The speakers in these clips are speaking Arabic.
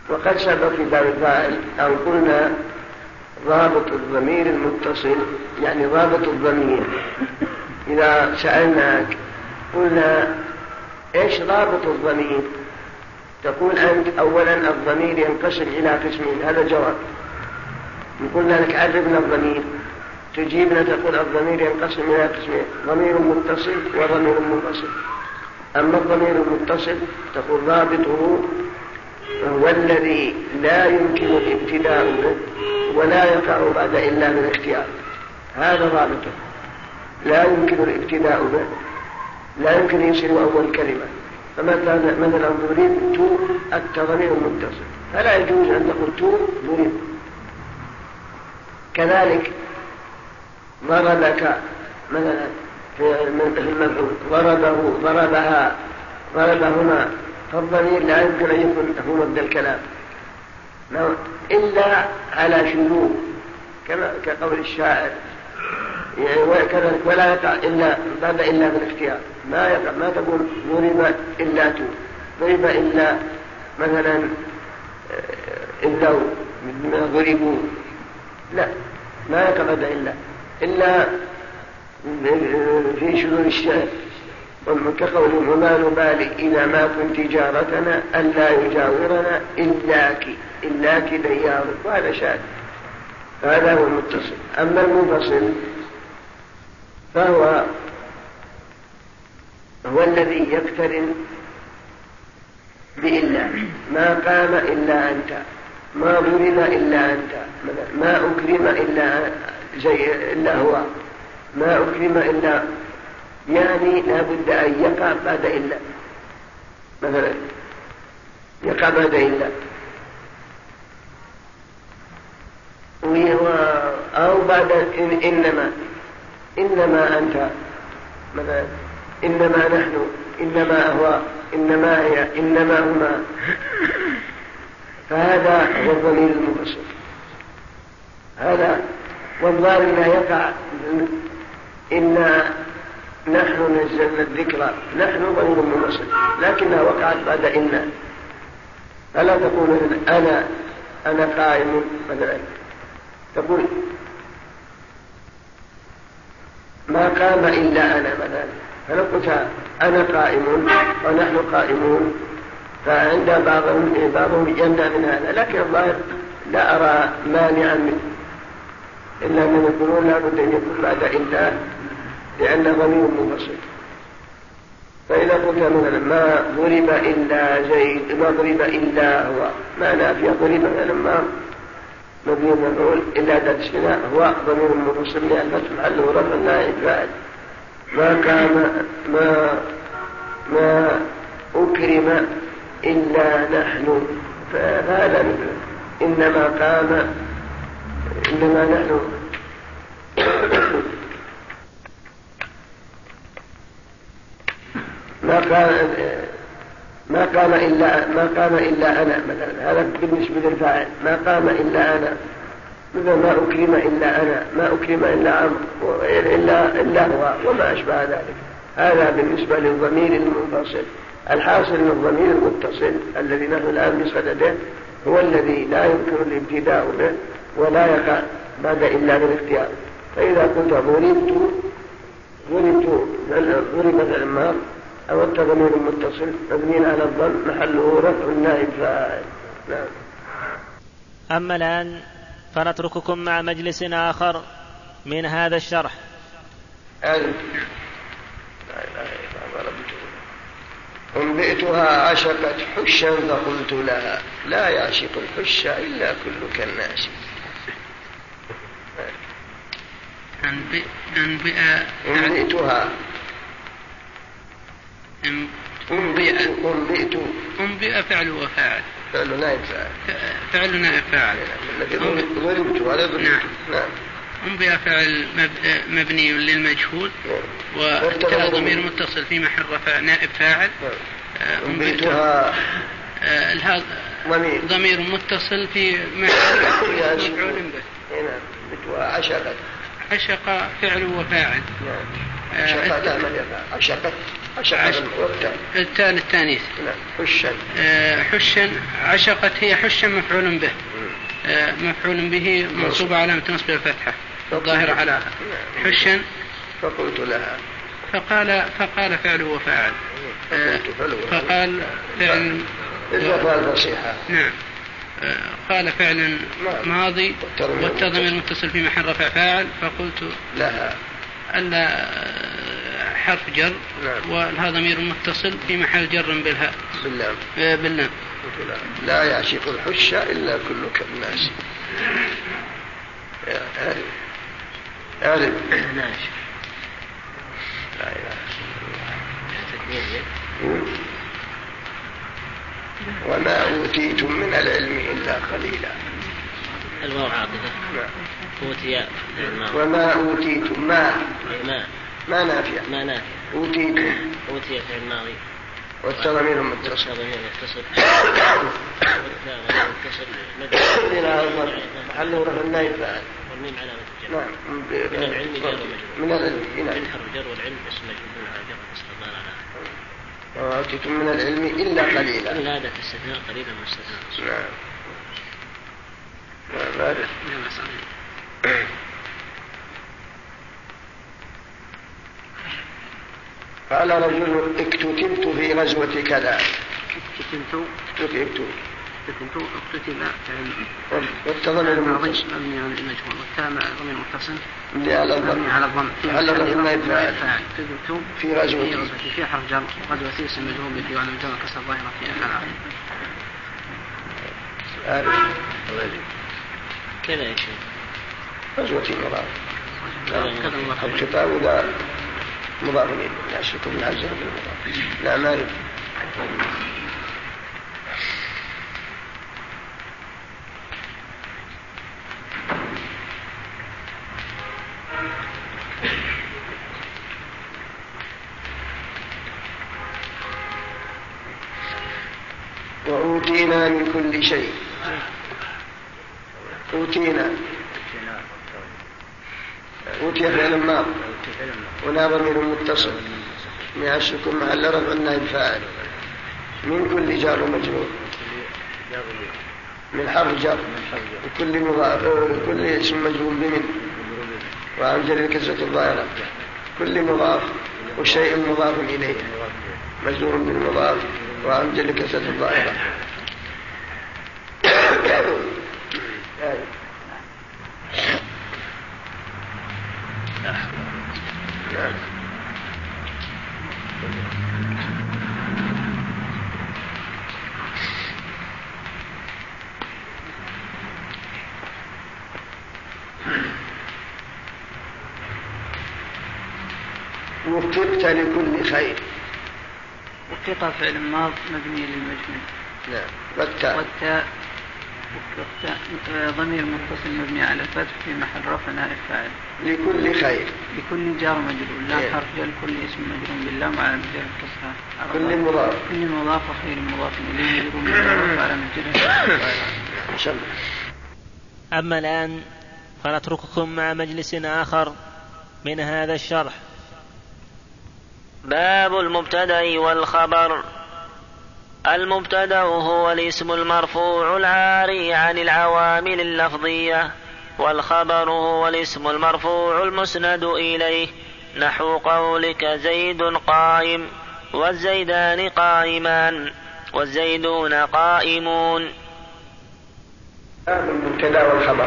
وقد سبق في باب الفاعل أو قلنا ضابط الضمير المتصل، يعني ضابط الضمير. إذا سألناك قلنا إيش ضابط الضمير؟ تقول أنت أولا الضمير ينقسم إلى قسمين، هذا جواب. قلنا لك عرفنا الضمير، تجيبنا تقول الضمير ينقسم إلى قسمين، ضمير متصل وضمير منفصل. أما الضمير المتصل تقول ضابطه هو الذي لا يمكن الابتداء به ولا يقع بعد إلا بالاختيار، هذا ضابطه، لا يمكن الابتداء به، لا يمكن يصير أول كلمة. فمثلا ضربت الضمير المتصل، فلا يجوز أن تقول ضرب. كذلك ضربك مثلا في المفعول، ضربه، ضربها، ضربهما، فالضمير لا يمكن أن يكون هو مبدأ الكلام إلا على شذوذ، كما كقول الشاعر ولا يقع إلا بعد إلا بالاختيار. ما تقول ضرب إلا ضرب إلا مثلا إلا ضربوا، لا، ما يقع بعد إلا في شذوذ الشعر، كقول وما نبالي إذا ما كنت جارتنا ألا يجاورنا إلاك ديار، وهذا شاذ، هذا هو المتصل. أما المنفصل فهو الذي يقترن بإلا، ما قام إلا أنت، ما ضرب إلا أنت، ما أكرم إلا هو، ما أكرم إلا، يعني لا بد أن يقع بعد إلا، مثلا يقع بعد إلا، أو بعد إنما أنت، مثلا إنما نحن، إنما هو، إنما هي، إنما هما، فهذا هو الضمير المنفصل. هذا والظاهر لا يقع إن نحن نزلنا الذكر، نحن ضمير منفصل، لكنها وقعت بعد إن. فلا تقول أنا قائم مثلا، تقول ما قام إلا أنا مثلا، فلو قلت أنا قائم ونحن قائمون، فعند بعضهم يمنع من هذا، لكن الظاهر لا أرى مانعا منه، إلا أن يقولون لا بد أن يكون بعد إلا، لأن ضمير منفصل. فإذا قلت مثلا ما ضرب إلا زيد، ما ضرب إلا هو، ما نافي ضرب مثلا ما مبني مفعول إلا تسكنه، هو ضمير منفصل لأن الفتح محله رفع نائب فاعل. ما كان ما أكرم إلا نحن، فهذا إنما قام، إنما نحن ما قام إلا أنا مثلا، هذا بالنسبة للفاعل، ما قام إلا أنا، مثل ما أكرم إلا أنا، ما أكرم إلا عمرو إلا هو، وما أشبه ذلك. هذا بالنسبة للضمير المنفصل. الحاصل من الضمير المتصل الذي نحن الآن بصدده هو الذي لا يمكن الابتداء به ولا يقع بعد إلا بالاختيار. فإذا كنت ضربت العمار أو الضمير المتصل مبني على الضم محله رفع النائب فاعل. نعم. أما الآن فنترككم مع مجلس آخر من هذا الشرح. أنبئتها عشقت حشا فقلت لها لا يعشق الحش إلا كل كالناس. أنبئتها أنبئ فعل وفاعل، فعل نائب فاعل ضربت هذا ضربت. نعم. أنبئ فعل مبني للمجهول، وابتدأ ضمير متصل في محل رفع نائب فاعل. أنبئتها ضمير متصل في محل مفعول به. عشقت عشق فعل وفاعل. عشقت التاء للتانيث. حشا. حشا. عشقت هي حشا مفعول به. مفعول به منصوب علامة نصب الفتحة الظاهرة على حشا. فقلت لها. فقال فعل وفاعل. فقال فعل. نعم. قال فعل ماضي والتضمير المتصل في محل رفع فاعل. فقلت لها. ألا حرف جر. وهذا ضمير متصل في محل جر بالهاء. باللام. لا يعشق الحش إلا كل كالناس. أعرف. وما أوتيتم من العلم إلا قليلا. الواو عاطفة. أوتي. وما أوتيتم ما نافع. أوتيتم. أوتي فعل ماضي. والتضمير متصل. محله رفع النائب فاعل. والميم علامة الجر. نعم. من العلم جر ومجرور. من العلم. من حرف جر والعلم اسم مجرور على جر استقبال على. وأوتيتم من العلم إلا قليلا. إلا هذا استثناء قليلا مستثنى. نعم. قال رجل اكتتبت في غزوة كذا. اكتتب والتضمير المتصل مبني على المجهول والتاء ضمير متصل مبني على الضم في غزوة في حرف جر غزوة اسم مجهول به وعلى الجر كسر ظاهرة في أفعال كذا يا شيخ. غزوة مضاف. الخطاب ذا مضاف إليه يشرك بالعزة بالمضاف. لا مالك. وأوتينا من كل شيء. أوتينا. أوتي فعل ماض ولا ضمير متصل يعشكم محل رفع النائب فاعل. من كل جار ومجرور. من حرف جر وكل مضاف كل اسم مجرور بمن وعن جر الكسرة الظاهرة. كل مضاف وشيء مضاف إليه مجرور بالمضاف وعن جر الكسرة الظاهرة. وفقت لكل خير. وفق فعل ماض مبني للمجهول. نعم. والتاء ضمير متصل مبني على الفتح في محل رفع نائب فاعل. لكل خير. لكل جار مجرور. لا حرف جر كل اسم مجرور باللام على مجرد الكسرة. كل مضاف وخير مضاف إليه مجرور على مجرد. أما الآن فنترككم مع مجلس آخر من هذا الشرح. باب المبتدأ والخبر. المبتدأ هو الاسم المرفوع العاري عن العوامل اللفظية، والخبر هو الاسم المرفوع المسند إليه، نحو قولك زيد قائم والزيدان قائمان والزيدون قائمون. باب المبتدأ والخبر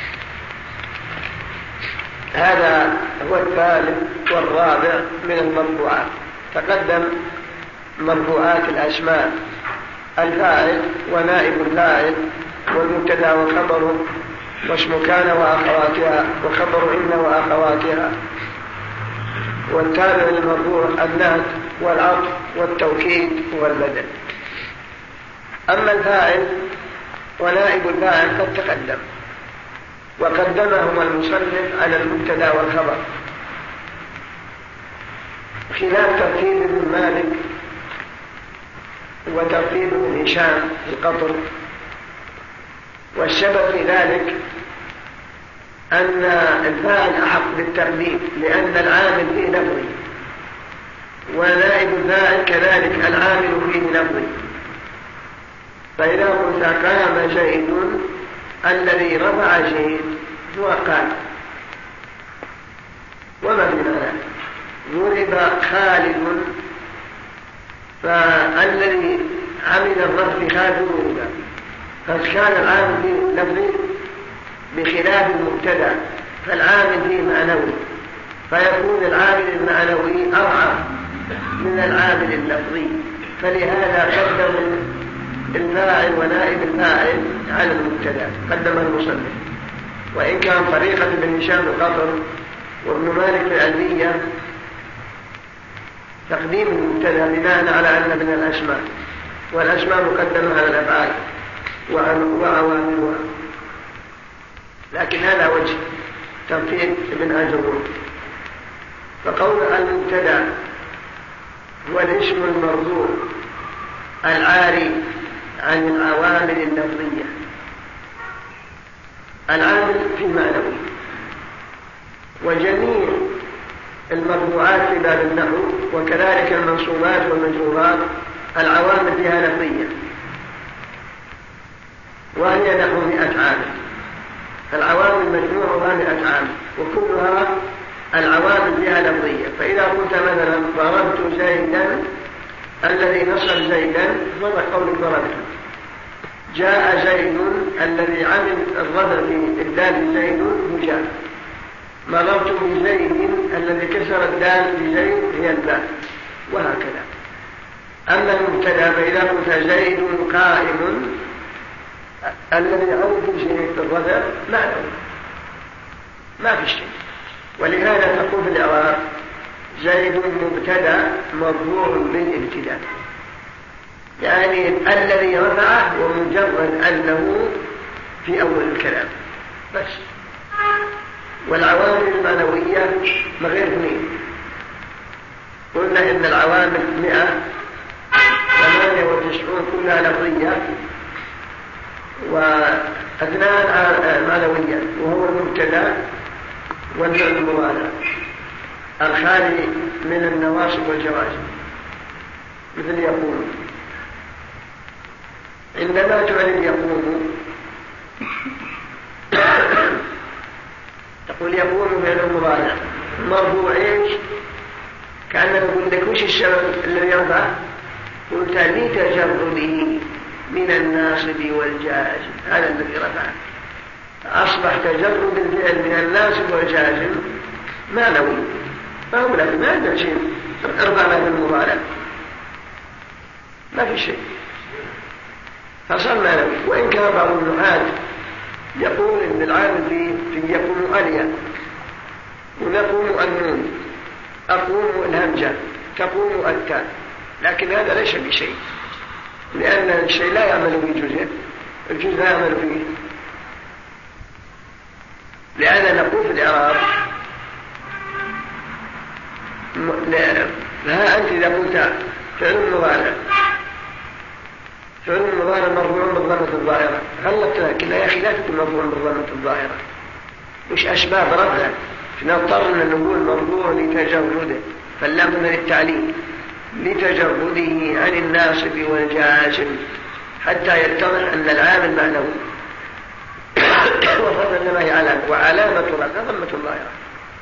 هذا هو الثالث والرابع من المرفوعات. تقدم مرفوعات الأسماء الفاعل ونائب الفاعل والمبتدأ وخبره واسم كان وأخواتها وخبر إن وأخواتها. والتابع للمرفوع النهج والعطف والتوكيد والبدل. أما الفاعل ونائب الفاعل قد تقدم وقدمهما المصنف على المبتدأ والخبر خلاف ترتيب ابن مالك وترتيب ابن هشام في القطر. والسبب في ذلك أن الفاعل أحق بالتقديم لأن العامل في لفظه ونائب الفاعل كذلك العامل فيه لفظي. فإذا قلت قام زيد الذي رفع زيد هو قام، وما في معنى. ضرب خالد فالذي عمل الرفع خالد ضرب، فكان العامل لفظي بخلاف المبتدأ، فالعامل فيه معنوي، فيكون العامل المعنوي أرعى من العامل اللفظي، فلهذا قدموا الفاعل ونائب الفاعل على المبتدأ، قدم المصنف. وإن كان طريقة ابن هشام القطر وابن مالك العلمية تقديم المبتدأ بناء على أن من الأسماء، والأسماء مقدمة على الأفعال وعواملها، لكن هذا وجه ترتيب ابن أجرون. فقول المبتدأ هو الاسم المرفوع العاري عن العوامل اللفظية، العامل في معنوي. وجميع المرفوعات في باب النحو وكذلك المنصوبات والمجرورات العوامل فيها لفظية، وهي نحو 100 عامل. العوامل مجموعها 100 عامل وكلها العوامل فيها لفظية. فإذا قلت مثلا ضربت زيدا الذي نصب زيدا ضرب قولك ضربته. جاء زيد الذي عمل الرفع في الدال زيد جاء. مررت بزيد الذي كسر الدال بزيد هي الباء، وهكذا. أما المبتدأ فإذا قلت زيد قائم الذي عمل في زيد الرفع معنوي ما في شيء. ولهذا تقول في الإعراب زيد مبتدأ مرفوع بالابتداء، يعني الذي رفعه ومجرد أنه في أول الكلام بس. والعوامل المعنوية غير 2. قلنا إن العوامل 198 كلها لفظية و2 معنوية، وهو المبتدأ والفعل المضارع الخالي من النواصب والجوازم، مثل يقول. عندما تعلم يقول تقول يقول فعل المضارع مرفوع ايش؟ كأننا نقول لك وش السبب الذي يرفع؟ قلت لتجرده من الناصب والجازم، هذا الذي رفعه. أصبح تجرد الفعل من الناصب والجازم معنوي، فهو لك ما عنده شيء ارفع له المضارع ما في شيء، فصار معنوي. وإن كان بعض النحاة يقول إن العامل فيه يقوم أليا ونقوم النون، أقوم الهمجة، تقوم التاء، لكن هذا ليس بشيء، لأن الشيء لا يعمل في جزء، الجزء لا يعمل فيه. لأن نقول في الإعراب ها أنت إذا قلت فعل المضارع مرفوع بالضمة الظاهرة غلطت، لكن يا أخي لا تكون مرفوع بالضمة الظاهرة، مش أسباب رفعه، نضطر أن نقول مرفوع لتجرده، فاللام من التعليل لتجرده عن الناصب والجازم حتى يتضح أن العامل معنوي. وفضل إنما هي علامة، وعلامة رفعه ضمة الظاهرة.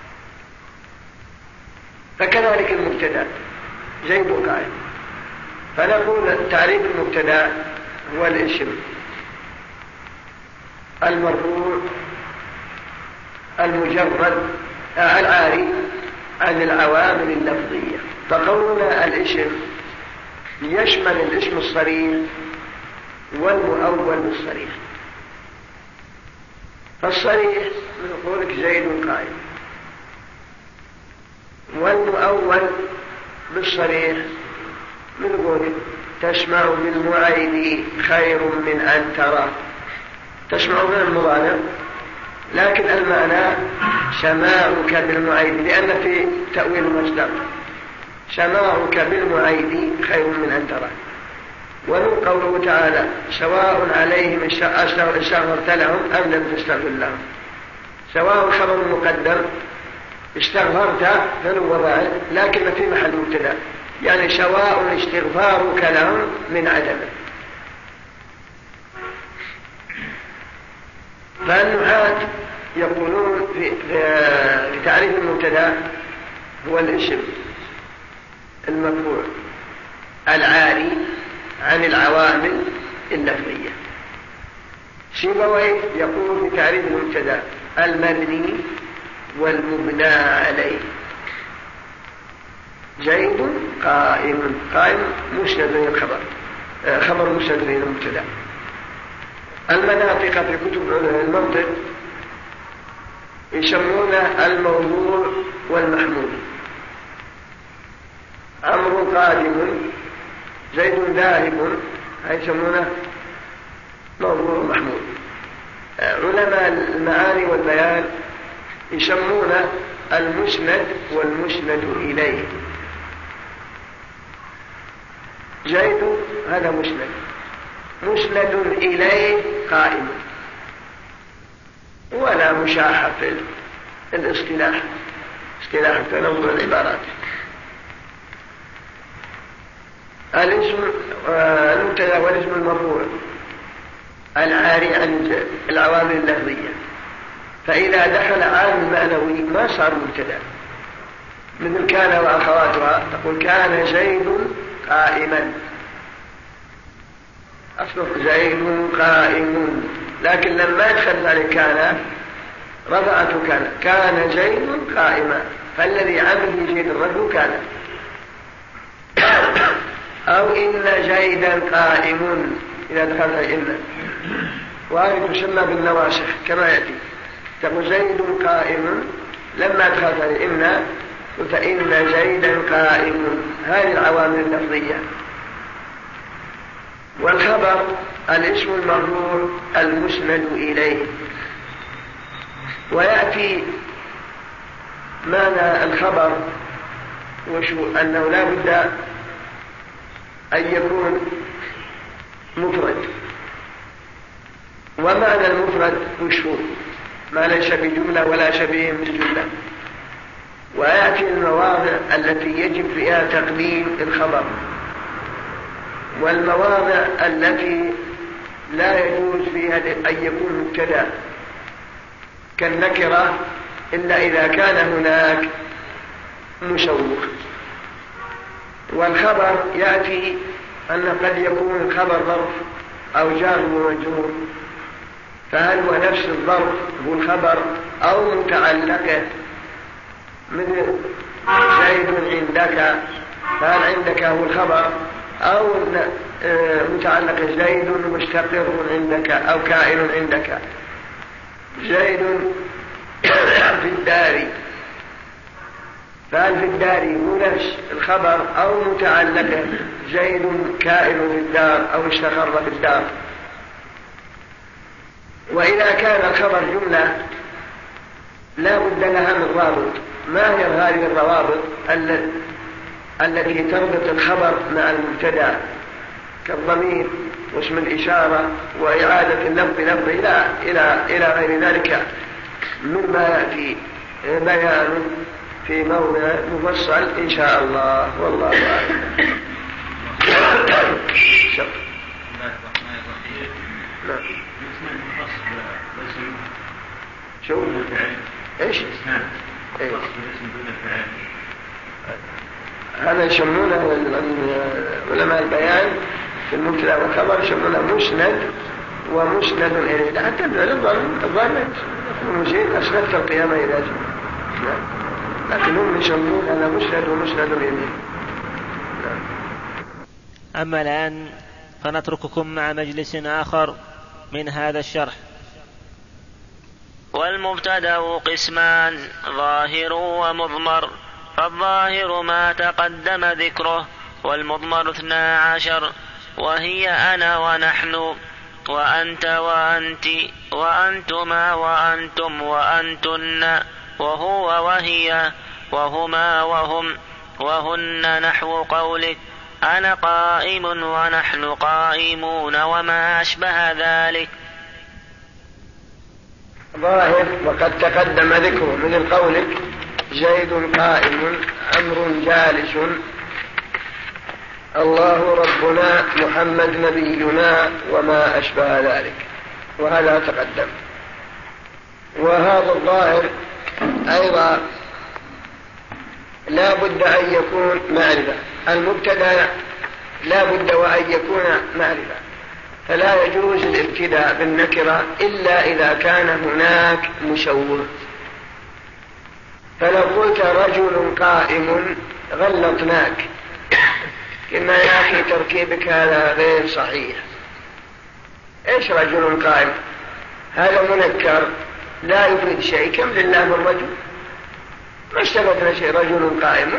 فكذلك المبتدأ زيد قائم، فنقول تعريف المبتدأ هو الاسم المرفوع المجرد العاري عن العوامل اللفظية. فقولنا الاسم يشمل الاسم الصريح والمؤول بالصريح. فالصريح من قولك زيد قائم، والمؤول بالصريح من قولك تسمع بالمعيد خير من أن ترى. تسمع من المضارع، لكن المعنى سماعك بالمعيد، لأن في تأويل المصدر سماعك بالمعيد خير من أن ترى. ومن قوله تعالى سواء عليهم استغفرت لهم أم لم تستغفر لهم، سواء خبر مقدم استغفرت فلو وفاعل، لكن في محل مبتدأ يعني سواء استغفارك لهم من عدمه. فالنحاة يقولون في تعريف المبتدأ هو الاسم المرفوع العاري عن العوامل اللفظية. سيبويه يقول في تعريف المبتدأ المبني والمبنى عليه. زيد قائم، قائم مسند للخبر، خبر مسند للمبتدأ. المناطق في كتب المنطق يسمون الموضوع والمحمول. أمر قادم، زيد ذاهب، يسمونه موضوع محمول. علماء المعاني والبيان يسمون المسند والمسند إليه. زيد هذا مسند، مسند إليه قائم، ولا مشاحة في الاصطلاح، اصطلاح تنظر العبارات. الاسم المبتدأ والاسم المرفوع العاري عن العوامل اللفظية، فإذا دخل عامل معنوي ما صار مبتدأ، مثل كان وأخواتها، تقول كان زيد قائما، أصله زيد قائم، لكن لما يدخل عليه كان رفعته كان زيد قائما، فالذي عمل يزيد الرجل كان. أو إن زيدا قائم إذا دخلت إن، وهذه تسمى بالنواسخ كما يأتي، تقول زيد قائم، لما دخلت إن فإن زيدا قائم. هذه العوامل اللفظية. والخبر الاسم المرفوع المسند إليه. ويأتي معنى الخبر أنه لا بد أن يكون مفرد. ومعنى المفرد وشو ما ليس بجملة ولا شبيه بالجملة. ويأتي المواضع التي يجب فيها تقديم الخبر، والمواضع التي لا يجوز فيها أن يكون مبتدأ كالنكرة إلا إذا كان هناك مسوق. والخبر يأتي أن قد يكون الخبر ظرف أو جار ومجرور، فهل هو نفس الظرف هو الخبر أو متعلقه، مثل زيد عندك، فهل عندك هو الخبر أو متعلق زيد مستقر عندك أو كائن عندك. زيد في الدار، فهل في الدار هو نفس الخبر أو متعلق زيد كائن في الدار أو استقر في الدار. وإذا كان الخبر جملة لا بد لها من رابط. ما هي هذه الروابط التي تربط الخبر مع المبتدأ كالضمير واسم الإشارة وإعادة اللفظ لفظ إلى غير ذلك مما يأتي بيان في موضع مفصل إن شاء الله، والله أعلم. شو ايش هذا يسمونه علماء البيان في المبتدأ والخبر يسمونه مسند ومسند إليه. حتى الظالم المزيد أسندت القيامة إلى جمع، لكن هم يسمون هذا مسند ومسند إليه. أما الآن فنترككم مع مجلس آخر من هذا الشرح. والمبتدأ قسمان: ظاهر ومضمر. فالظاهر ما تقدم ذكره، والمضمر 12، وهي أنا ونحن وأنت وأنت وأنتما وأنتم وأنتن وهو وهي وهما وهم وهن، نحو قولك أنا قائم ونحن قائمون وما أشبه ذلك. ظاهر وقد تقدم ذكره من قولك زيد قائم، أمر جالس، الله ربنا محمد نبينا وما أشبه ذلك، وهذا تقدم. وهذا الظاهر أيضا لا بد أن يكون معرفة، المبتدأ لا بد وأن يكون معرفة، فلا يجوز الابتداء بالنكرة إلا إذا كان هناك مشوه. فلو قلت رجل قائم غلطناك، قلنا يا أخي تركيبك هذا غير صحيح، إيش رجل قائم؟ هذا منكر لا يفيد شيء، كم لله من رجل؟ ما استفدنا شيء، رجل قائم.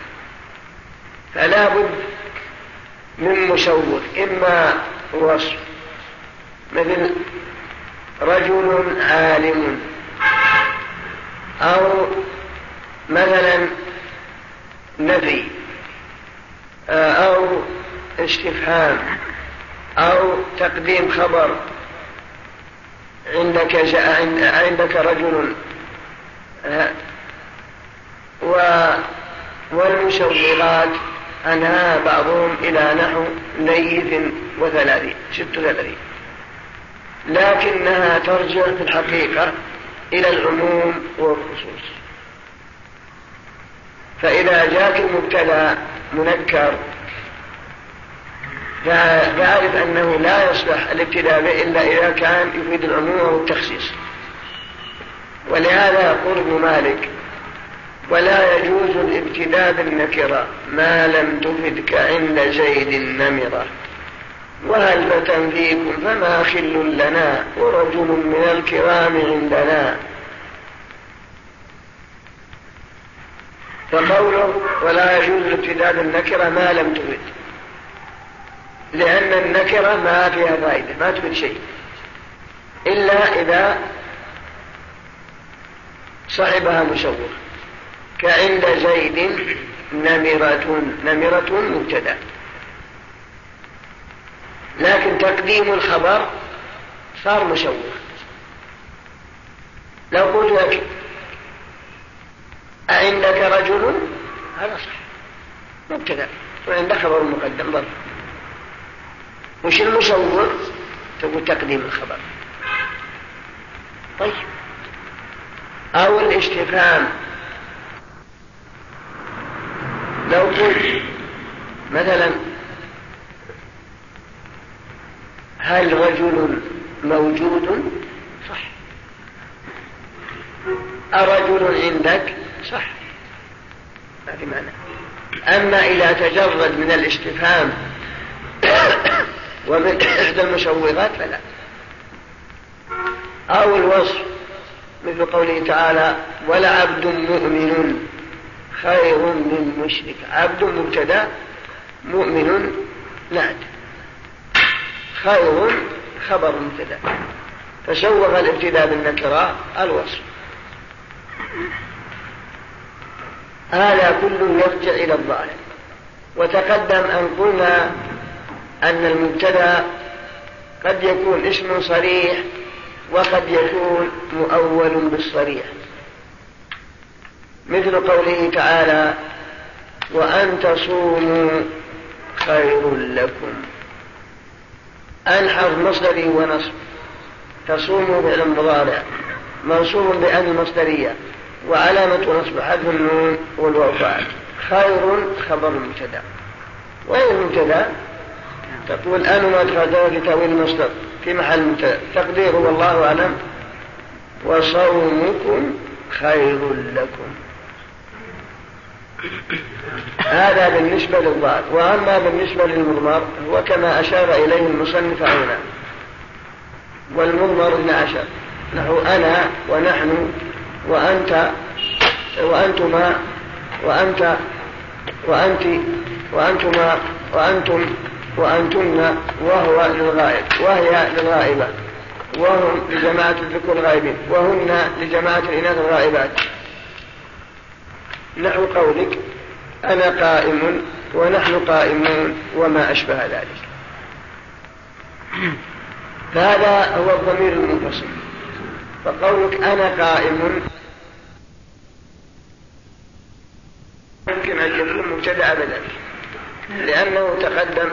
فلا بد من مشوه، إما وصف مثل رجل عالم، أو مثلا نفي، أو استفهام، أو تقديم خبر، عندك رجل. والمشوهات أنها بعضهم إلى نحو ليث 36، لكنها ترجع في الحقيقة إلى العموم والخصوص. فإذا جاءك المبتدأ منكر فاعرف أنه لا يصلح الابتداء به إلا إذا كان يفيد العموم والتخصيص. ولهذا يقول ابن مالك: ولا يجوز الابتداء بالنكرة ما لم تفدك عند زيد النمرة، وهل فتى فيكم فما خل لنا، ورجل من الكرام عندنا. فقوله ولا يجوز الابتداء بالنكرة ما لم تفد، لأن النكرة ما فيها فائدة، ما تفيد شيء إلا إذا صاحبها مشوه، كعند زيد نمرة مبتدأ. لكن تقديم الخبر صار مشوه. لو قلت لك أعندك رجل، هذا صح مبتدأ، وعند خبر مقدم ضرب. وش المشوه؟ تقول تقديم الخبر. طيب، أو الاستفهام، لو قلت مثلا هل رجل موجود؟ صح. أرجل عندك؟ صح، ما في معنى. أما إذا تجرد من الاستفهام ومن إحدى المشوهات فلا. أو الوصف مثل قوله تعالى: ولعبد مؤمن خير من مشرك. عبد مبتدأ، مؤمن نعت، خير خبر مبتدأ، فشوه الابتداء بالنكرة الوصف. هذا كله يرجع إلى الظاهر. وتقدم أن قلنا أن المبتدأ قد يكون اسم صريح وقد يكون مؤول بالصريح، مثل قوله تعالى: وأن تصوموا خير لكم. أن حرف مصدري ونصب، تصوموا فعل مضارع منصوب بأن المصدرية، وعلامة نصب حذف النون والواو فاعل. خير خبر مبتدأ. وين المبتدأ؟ تقول أن مدخل لتأويل المصدر في محل مبتدأ، تقديره والله أعلم: وصومكم خير لكم. هذا بالنسبة للظاهر. وأما بالنسبة للمضمر هو كما أشار إليه المصنف هنا، والمضمر 12، نحو أنا ونحن وأنت وأنتما وأنت وأنت وأنتما وأنتم وأنتن، وهو للغائب، وهي للغائبة، وهم لجماعة الذكور الغائبين، وهن لجماعة الإناث الغائبات. نحو قولك: أنا قائم ونحن قائمون وما أشبه ذلك. فهذا هو الضمير المنفصل. فقولك أنا قائم يمكن أن يكون مبتدأ أبدا، لأنه تقدم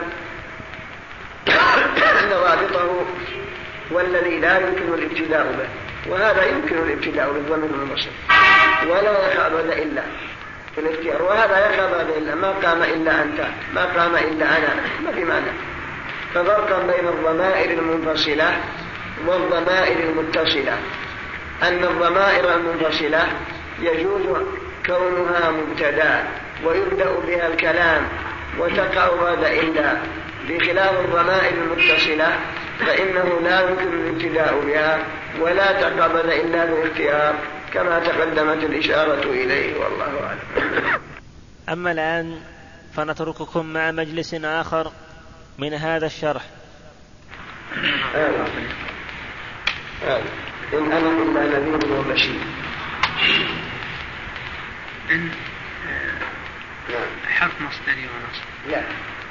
أن رابطه والذي لا يمكن الابتداء به، وهذا يمكن الابتداء بالضمير المنفصل ولا يخابد إلا في الاختيار، وهذا يخابد إلا ما قام إلا أنت، ما قام إلا أنا، ما في معنى. ففرقا بين الضمائر المنفصلة والضمائر المتصلة، أن الضمائر المنفصلة يجوز كونها مبتدأ ويبدأ بها الكلام وتقع بعد إلا، بخلاف الضمائر المتصلة فإنه لا يمكن الابتداء بها ولا تقع بعد إلا بالاختيار كما تقدمت الإشارة إليه، والله أعلم. أما الآن فنترككم مع مجلس آخر من هذا الشرح. إن أنا إلا نذير وبشير. إن حرف مصدري ونصب. لا.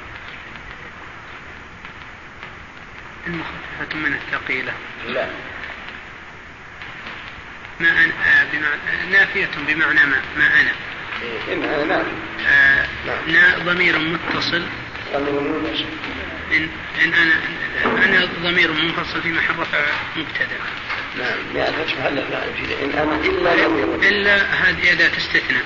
إن مخففة من الثقيلة. لا. ما أنا نافية بمعنى ما أنا. إن أنا ضمير متصل. إن أنا ضمير منفصل في محل رفع مبتدأ. نعم. لا تشمل لا إن أنا إلا نذير. إلا هذه أداة استثناء.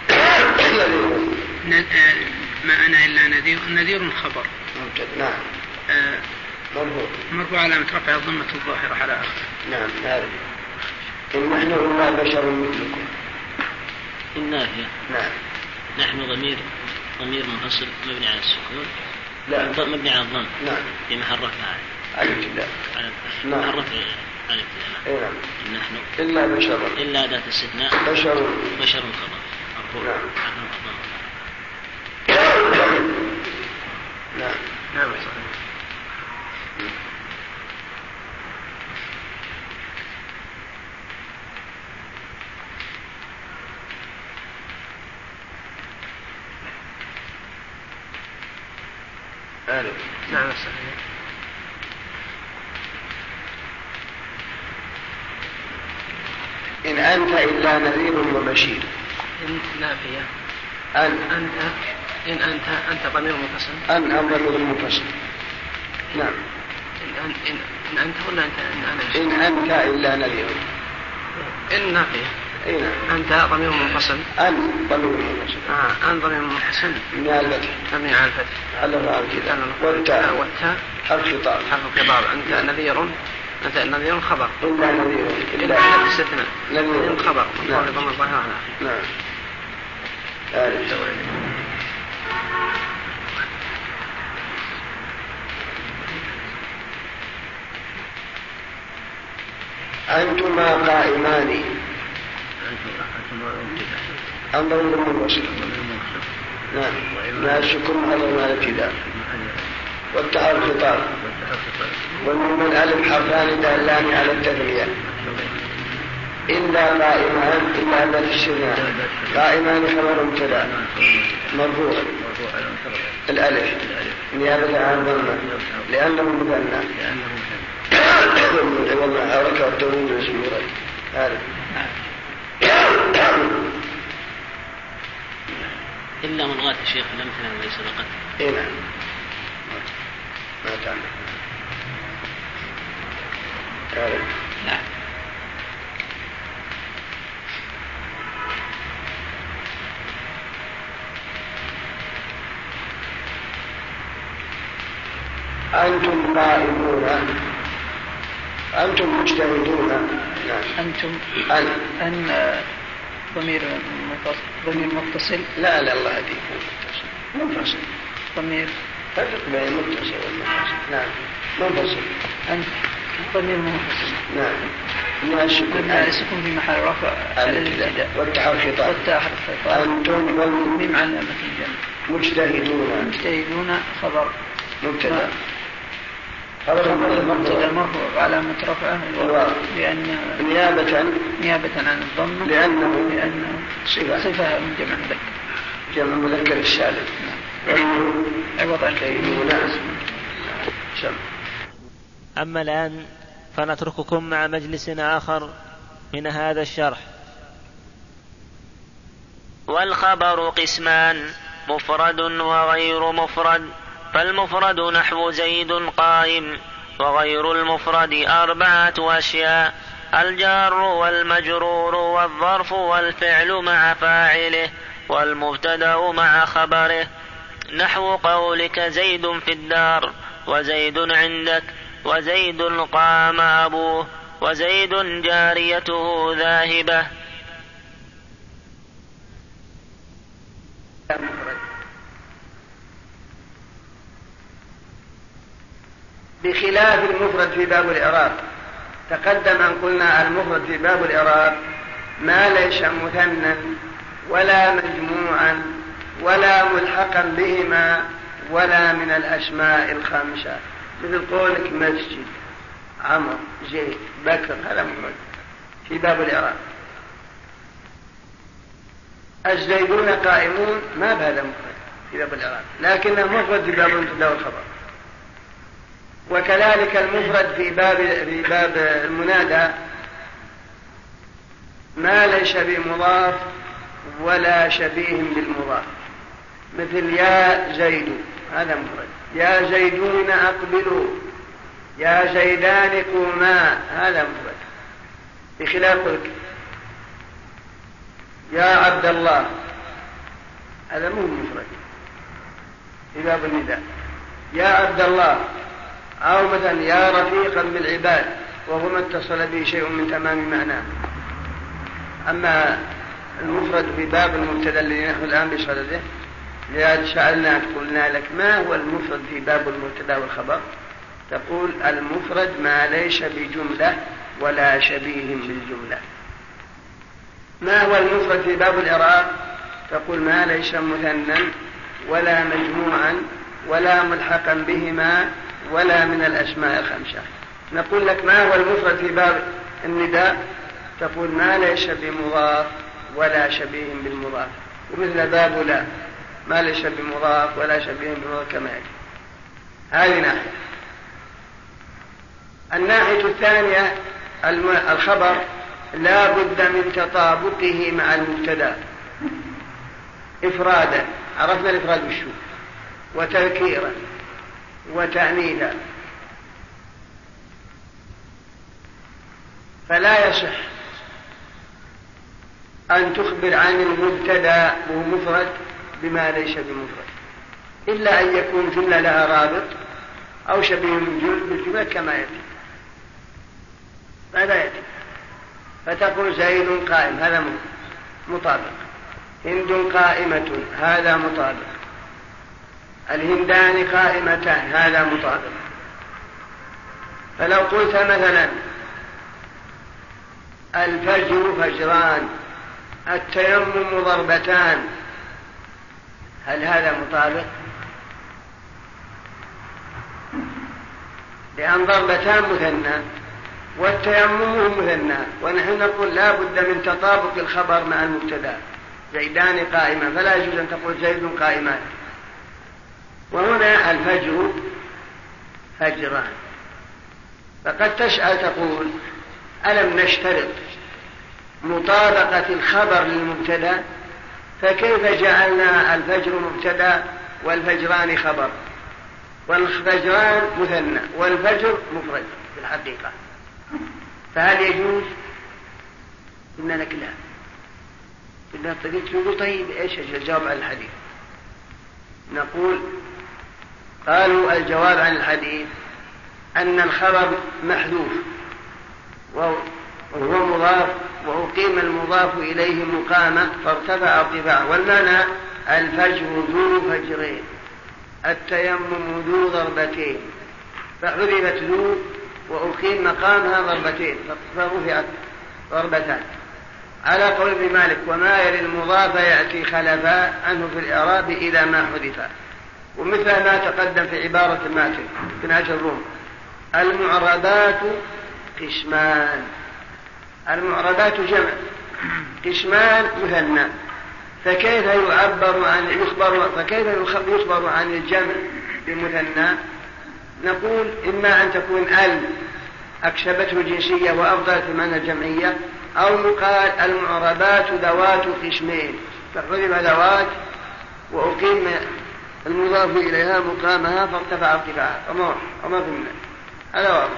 ما أنا إلا نذير خبر. مبتدأ. نعم. مرفوع علامة رفع الضمة الظاهرة على آخر. نعم. هذا. إن نحن إلا بشر مثلكم. النافية. نعم. نحن ضمير منفصل مبني على السكون. لا. مبني على الضم. نعم. في محل رفع على الابتداء. محل رفع على الابتداء. نعم. نحن إلا بشر. إلا أداة استثناء. بشر خبر. مرفوع. نعم. نعم. نعم. إن أنت إلا نذير وبشير. إن نافية. إن أنت ضمير منفصل. أن ضمير منفصل. نعم. إن أنت ولا أنت إن أنت إلا نذير. إن نافية. نعم. أنت ضمير منفصل. أن ضمير منفصل. أن ضمير منفصل. من الفتح. مبني على الفتح. على الراء كذا. والتاء. الخطاب. أنت نذير خبر. إلا نذير. إلا استثناء. نذير خبر. نعم. ضمن الظاهر. نعم. أنتما قائمان. أمر المنفصل. نعم. لا شكم على ما الابتداء. والتاء الخطاب. والميم الألف حرفان دالان على التثنية. إلا قائمان إلا أداة الاستثناء. قائمان خبر مبتدأ مرفوع الألف نيابة عن ضمة لأنه مثنى والله حركة التنوين والسمورة. هذا إلا ملغاة الشيخ لم تنام ليس سبقت. نعم. ما تعمل. لا. أنتم قائمون. أنتم مجتهدون. أنتم أن ضمير متصل. لا الله هديك منفصل. ضمير فرق بين المتصل والمنفصل. نعم. منفصل. أنت ضمير منفصل. نعم. السكون في محل رفع الابتداء. والتاء الخطاب. أنتم ميم علامة الجمع. مجتهدون خبر مبتدأ. مبتدأ مرفوع علامة رفعه لأن نيابة عن الضمة لأنه صفة من جمع مذكر. جمع مذكر السالم. عوض عن أما الآن فنترككم مع مجلس آخر من هذا الشرح. والخبر قسمان: مفرد وغير مفرد، فالمفرد نحو زيد قائم، وغير المفرد 4 أشياء: الجار والمجرور والظرف والفعل مع فاعله والمبتدأ مع خبره، نحو قولك زيد في الدار، وزيد عندك، وزيد قام أبوه، وزيد جاريته ذاهبة. بخلاف المفرد في باب الإعراب. تقدم أن قلنا المفرد في باب الإعراب ما ليس مثنى ولا مجموعا ولا ملحقا بهما ولا من الأسماء الخمسة، مثل قولك مسجد، عمر، زيد، بكر، هذا مفرد في باب الإعراب. الزيدون قائمون ما بهذا مفرد في باب الإعراب، لكنه مفرد في باب المبتدأ والخبر. وكذلك المفرد في باب المنادى ما ليس بمضاف ولا شبيه بالمضاف، مثل يا زيد، هذا مفرد. يا زيدون أقبلوا، يا زيدان قوما، هذا مفرد. بخلاف يا عبد الله، هذا مو مفرد في باب النداء. يا عبد الله، أو مثلا يا رفيقا بالعباد، وهو ما اتصل به شيء من تمام معناه. أما المفرد في باب المبتدأ الذي نحن الآن بصدده، لذلك سألناك قلنا لك ما هو المفرد في باب المبتدأ والخبر؟ تقول المفرد ما ليس بجملة ولا شبيه بالجملة. ما هو المفرد في باب الإعراب؟ تقول ما ليس مثنى ولا مجموعا ولا ملحقا بهما ولا من الأسماء الخمسة. نقول لك ما هو المفرد في باب النداء؟ تقول ما ليس بمضاف ولا شبيه بالمضاف، ومثل باب لا ما ليس بمضاف ولا شبيه بالمضاف كما يجب. هذه ناحية. الناحية الثانية الخبر لا بد من تطابقه مع المبتدأ إفرادا، عرفنا الإفراد والشو، وتذكيرا وتأنيثا. فلا يصح أن تخبر عن المبتدأ وهو مفرد بما ليس بمفرد، إلا أن يكون جملة لها رابط أو شبيه بالجملة كما يأتي. ماذا يأتي؟ فتقول زيد قائم، هذا مطابق. هند قائمة، هذا مطابق. الهندان قائمتان، هذا مطابق. فلو قلت مثلا الفجر فجران، التيمم ضربتان، هل هذا مطابق؟ لأن ضربتان مثنى والتيمم مثنى، ونحن نقول لا بد من تطابق الخبر مع المبتدأ. زيدان قائمة، فلا يجوز أن تقول زيد قائمان. وهنا الفجر فجران، فقد تسأل تقول ألم نشترط مطابقة الخبر للمبتدأ؟ فكيف جعلنا الفجر مبتدأ والفجران خبر، والفجران مثنى والفجر مفرد في الحقيقة؟ فهل يجوز؟ قلنا لك لا. قلنا تقول طيب ايش الجواب عن الحديث؟ نقول قالوا الجواب عن الحديث أن الخبر محذوف وهو مضاف، وأقيم المضاف إليه مقامة فارتفع ارتفاع، والمعنى الفجر ذو فجرين، التيمم ذو ضربتين، فحذفت ذو وأقيم مقامها ضربتين فرفعت ضربتان، على قول ابن مالك وما يلي المضاف يأتي خلفا عنه في الإعراب إذا ما حذفا. ومثل ما تقدم في عبارة الماتن في نهج الروم: المعربات قسمان. المعربات جمع، قسمان مثنى، فكيف يخبر عن الجمع بمثنى؟ نقول إما أن تكون أكسبته جنسية وأفضلت من الجمعية، أو يقال المعربات ذوات قسمين، فحذف ذوات وأقيم المضاف إليها مقامها فارتفع ارتفاعها وما في منه. هذا واضح.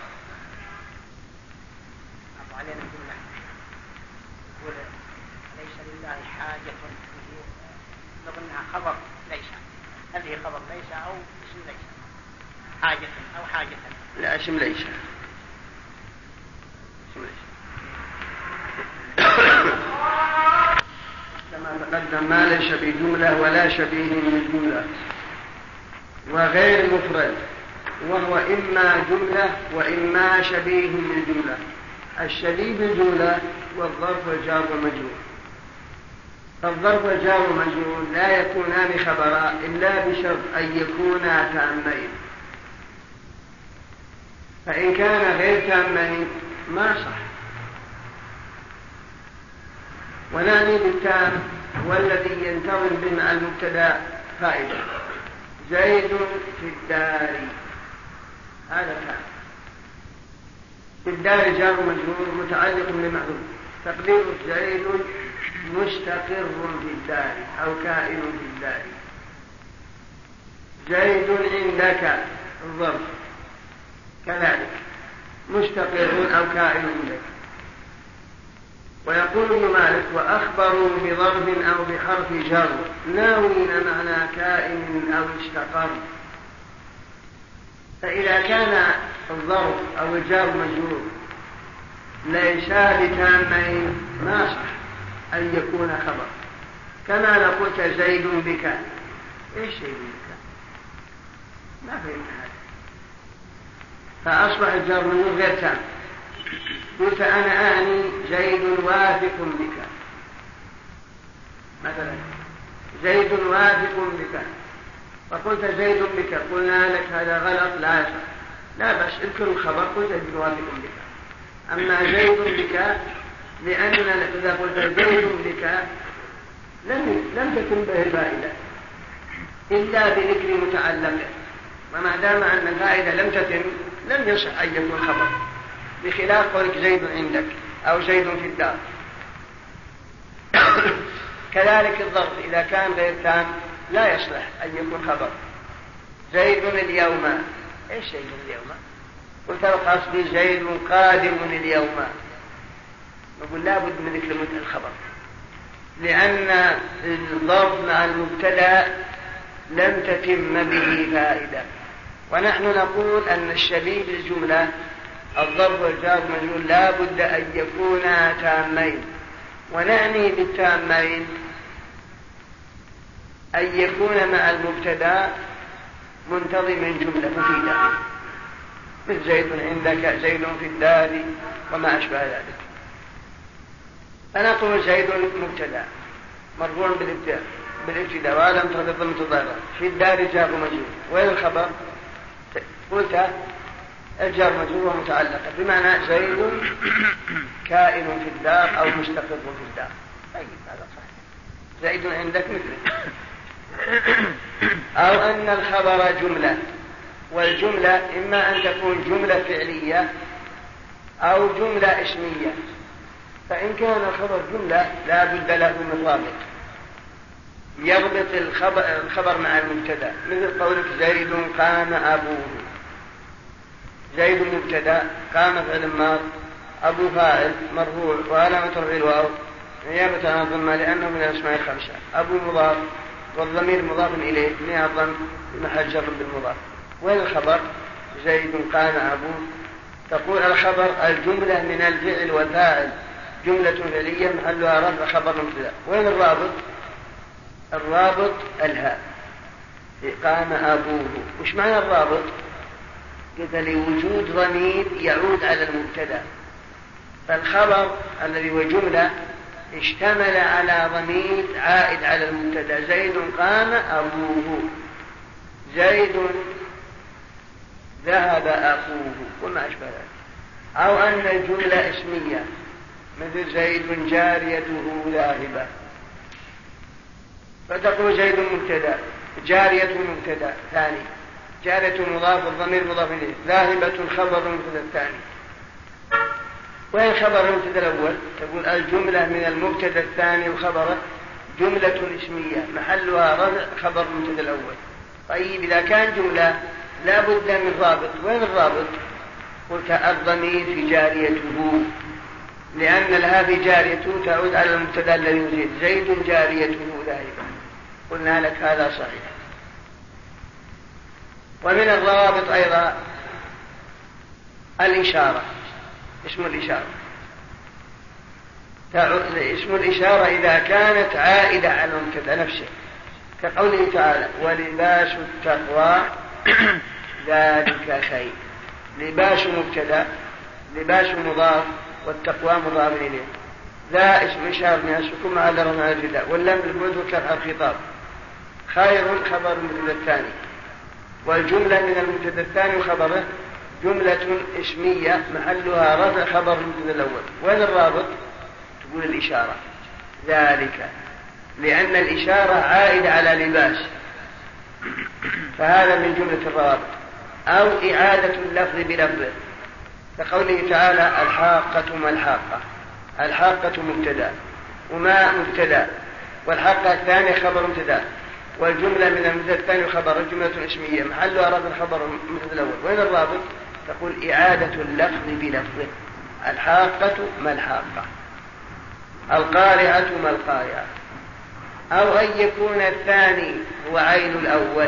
علينا الجملة يقول ليس لله حاجة نظنها خبر ليس. هل هي خبر ليس أو اسم ليس؟ حاجة أو حاجة؟ لا، اسم ليس. كما تقدم ما ليس بجملة ولا شبيه بالجملة وغير مفرد، وهو إما جملة وإما شبيه بالجملة. الشبيه بالجملة والظرف والجار والمجرور. فالظرف والجار والمجرور لا يكونان خبرا إلا بشرط أن يكونا تامين، فإن كان غير تامين ما صح. ونعني بالتام والذي ينتظم به مع المبتدا فائدة. زيد في الدار، هذا تام. في الدار جار مجرور متعلق بمعلوم، تقدير زيد مستقر في الدار أو كائن في الدار. زيد عندك الظرف كذلك مستقر أو كائن عندك. ويقول ابن مالك: وأخبروا بظرف أو بحرف جر ناوين معنى كائن أو استقر. فإذا كان الظرف أو الجار مجرور ليس بتامين ما صح أن يكون خبر. كما لو قلت زيد بك، إيش زيد بك؟ ما فهمت هذا، فأصبح الجار مجرور غير تام. قلت أنا أعني زيد واثق بك مثلا، زيد واثق بك، فقلت زيد بك، قلنا لك هذا غلط لا يصح، لا بس اذكر الخبر قلت زيد واثق بك. أما زيد بك لأننا إذا قلت زيد بك لم تكن به الفائدة إلا بذكر متعلقه، وما دام أن الفائدة لم تتم لم يصح أن يكون خبر، بخلاف قولك زيد عندك أو زيد في الدار. كذلك الظرف إذا كان غير تام لا يصلح أن يكون خبر. زيد اليوم، إيش زيد اليوم؟ قلت قصدي زيد قادم اليوم، نقول لا بد من ذكر الخبر، لأن الظرف مع المبتدأ لم تتم به فائدة. ونحن نقول أن الشبيه بالجملة الظرف والجار والمجرور لا بد أن يكونا تامين، ونعني بالتامين أن يكون مع المبتدأ منتظم جملة مفيدة، مثل زيد عندك، زيد في الدار، وما أشبه ذلك. فنقول زيد مبتدأ مرفوع بالابتداء وعلامة رفعه الضمة الظاهرة، في الدار جار مجرور. وين الخبر؟ قلت الجار مجرور ومتعلقة، بمعنى زيد كائن في الدار أو مستقر في الدار. طيب هذا صحيح، زيد عندك مثله. أو أن الخبر جملة، والجملة إما أن تكون جملة فعلية أو جملة اسمية. فإن كان الخبر جملة لا بد له من رابط يربط الخبر مع المبتدا، مثل قولك زيد قام أبوه. زيد مبتدا، قام فعل ماض، أبو فاعل مرفوع وعلامة رفعه الواو نيابة عن الضمة لأنه من الأسماء الخمسة. أبو مضاف والضمير مضاف إليه نيابة بمحل جر بالمضاف. وين الخبر؟ زيد قام أبوه. تقول الخبر الجملة من الفعل والفاعل، جملة فعلية محلها رفع خبر مبتدا. وين الرابط؟ الرابط الهاء، قام أبوه. وش معنى الرابط؟ قلت لوجود ضمير يعود على المبتدا، فالخبر الذي هو جملة اشتمل على ضمير عائد على المبتدا. زيد قام أبوه، زيد ذهب أخوه، وما أشبه ذلك. أو أن الجملة اسمية، مثل زيد جاريته ذاهبة، فتقول زيد مبتدا، جارية مبتدا ثاني، جارية مضاف والضمير مضاف إليه، ذاهبة خبر المبتدا الثاني. وين خبر المبتدا الأول؟ تقول الجملة من المبتدا الثاني وخبره جملة اسمية محلها رفع خبر المبتدا الأول. طيب إذا كان جملة لا بد من رابط، وين الرابط؟ قلت الضمير في جاريته، لأن لها في جاريته تعود على المبتدا الذي يزيد، زيد جاريته ذاهبا. قلنا لك هذا صحيح. ومن الروابط أيضا الإشارة، اسم الإشارة. اسم الإشارة إذا كانت عائدة على المبتدا نفسه، كقوله تعالى ولباس التقوى ذلك خير. لباس مبتدا، لباس مضاف، والتقوى مضاف إليه. ذا اسم إشارة من السكون مع الضمير مع الابتداء، واللام للبعد والكسر الخطاب. خير خبر المبتدا الثاني، والجملة من المبتدا الثاني وخبره جملة اسمية محلها رفع خبر المبتدا الأول. وين الرابط؟ تقول الإشارة ذلك، لأن الإشارة عائدة على لباس، فهذا من جملة الروابط. أو إعادة اللفظ بلفظه، كقوله تعالى الحاقة ما الحاقة. الحاقة مبتدا وما مبتدا، والحاقة الثانية خبر مبتدا، والجملة من المبتدا الثاني خبر جملة اسمية محلها رفع خبر المبتدا الأول. وين الرابط؟ تقول إعادة اللفظ بلفظه. الحاقة ما الحاقة، القارعة ما القارعة. أو أن يكون الثاني هو عين الأول،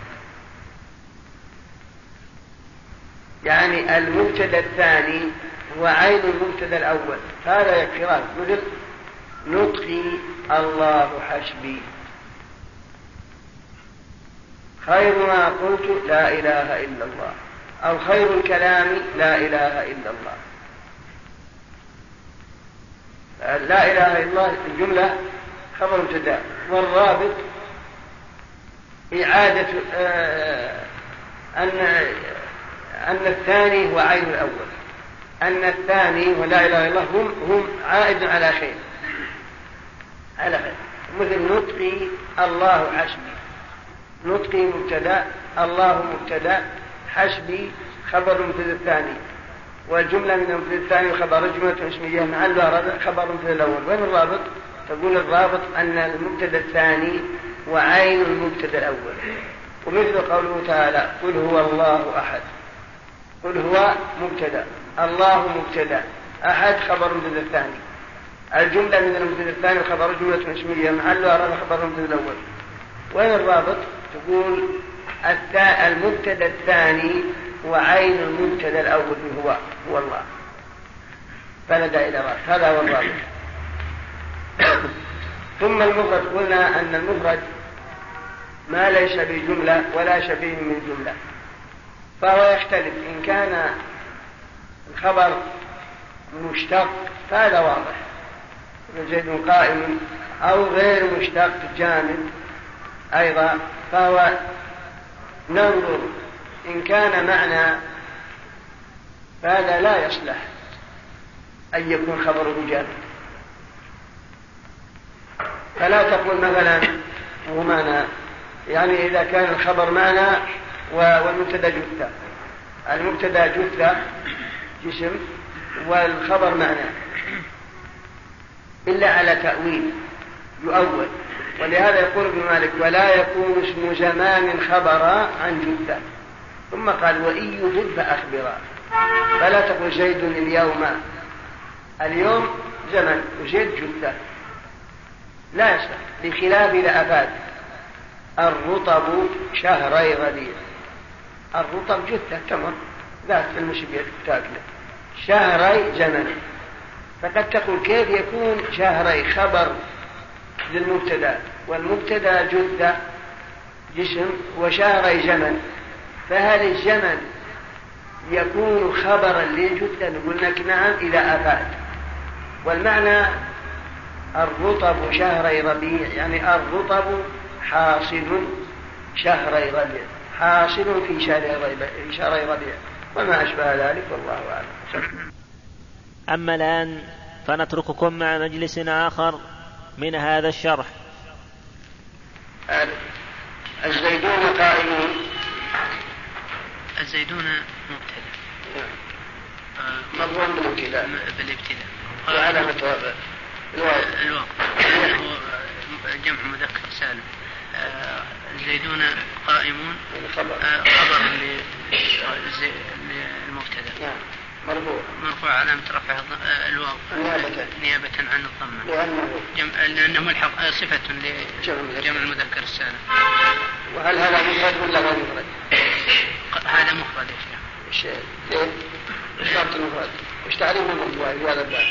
يعني المبتدا الثاني هو عين المبتدا الأول، هذا يكفي. مثل نطقي الله حسبي، خير ما قلت لا إله إلا الله، أو خير الكلام لا إله إلا الله. لا إله إلا الله الجملة خبر مبتدا، والرابط إعادة أن الثاني هو عين الأول، أن الثاني ولا إله إلا الله هم عائد على خير، على خير. مثل نطقي الله حسبي، نطقي مبتدا، الله مبتدا، حسبي خبر المبتدا الثاني، والجملة من المبتدا الثاني خبر جملة اسمية محلها رفع خبر المبتدا الأول. وين الرابط؟ تقول الرابط أن المبتدا الثاني وعين المبتدا الأول. ومثل قوله تعالى قل هو الله أحد، قل هو مبتدا، الله مبتدا، أحد خبر المبتدا الثاني، الجملة من المبتدا الثاني خبر جملة اسمية محلها رفع خبر المبتدا الأول. وين الرابط؟ تقول المبتدا الثاني وعين المبتدا الأول هو الله، فلا داعي إلى رابط. هذا هو الرابط. ثم المفرد، قلنا أن المفرد ما ليس بجملة ولا شبيه من جملة، فهو يختلف. إن كان الخبر مشتق فهذا واضح، زيد قائم، أو غير مشتق جامد أيضا، فهو ننظر. إن كان معنى فهذا لا يصلح أن يكون خبره جامد، فلا تقول مثلا هو معنى، يعني إذا كان الخبر معنى والمبتدا جثة، المبتدا جثة جسم والخبر معنى، إلا على تأويل يؤول. ولهذا يقول ابن مالك ولا يكون اسم زمان خبرا عن جثة، ثم قال وإن يجد فأخبرا. فلا تقول زيد اليوم زمن وزيد جثة، لا يصح. بخلاف إذا أفاد الرطب شهري ربيع، الرطب جثة تمر ذات المشبية تاكله، شهري زمن. فقد تقول كيف يكون شهري خبر للمبتدا والمبتدا جثة جسم وشهري زمن، فهل الزمن يكون خبرا للجثة؟ نقول لك نعم إذا أفاد. والمعنى الرطب شهري ربيع، يعني الرطب حاصل شهري ربيع، حاصل في شهري ربيع وما أشبه ذلك، والله أعلم. أما الآن فنترككم مع مجلس آخر من هذا الشرح. الزيدون قائمون، الزيدون مبتدأ مضمون بالابتداء، وعلامة الواو جمع مذكر سالم. الزيدون قائمون خبر للمبتدا مرفوع علامة رفعه الواو نيابة عن الضمة لأنه ملحق صفة لجمع المذكر السالم. وهل هذا مفرد ولا غير مفرد؟ هذا مفرد يا شيخ. ليه؟ شرط المفرد. وش تعريف المفرد في هذا الباب؟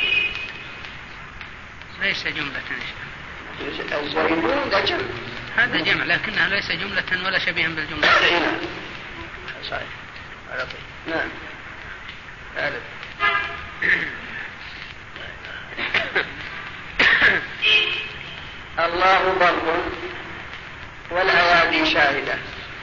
ليس جملة. الزيدون ده جمع. هذا جمع لكنها ليس جملة ولا شبيها بالجملة. صحيح. على طيب. نعم. أعرف. الله بر والأيادي شاهدة.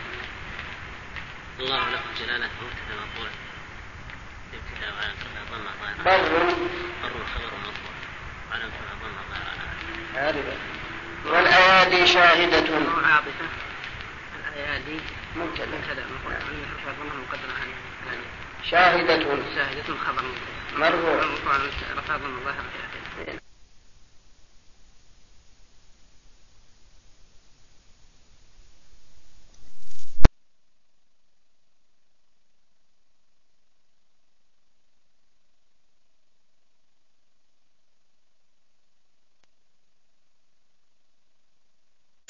الله له جلالة مبتدا مقولة ابتداء وعلى ضمة بر خبر مطلوب على ضمة ظاهرة. والأيادي شاهدة. عاطفة. الأيادي مبتدا شاهدة خبر مرفوع رفع ضمة ظاهرة.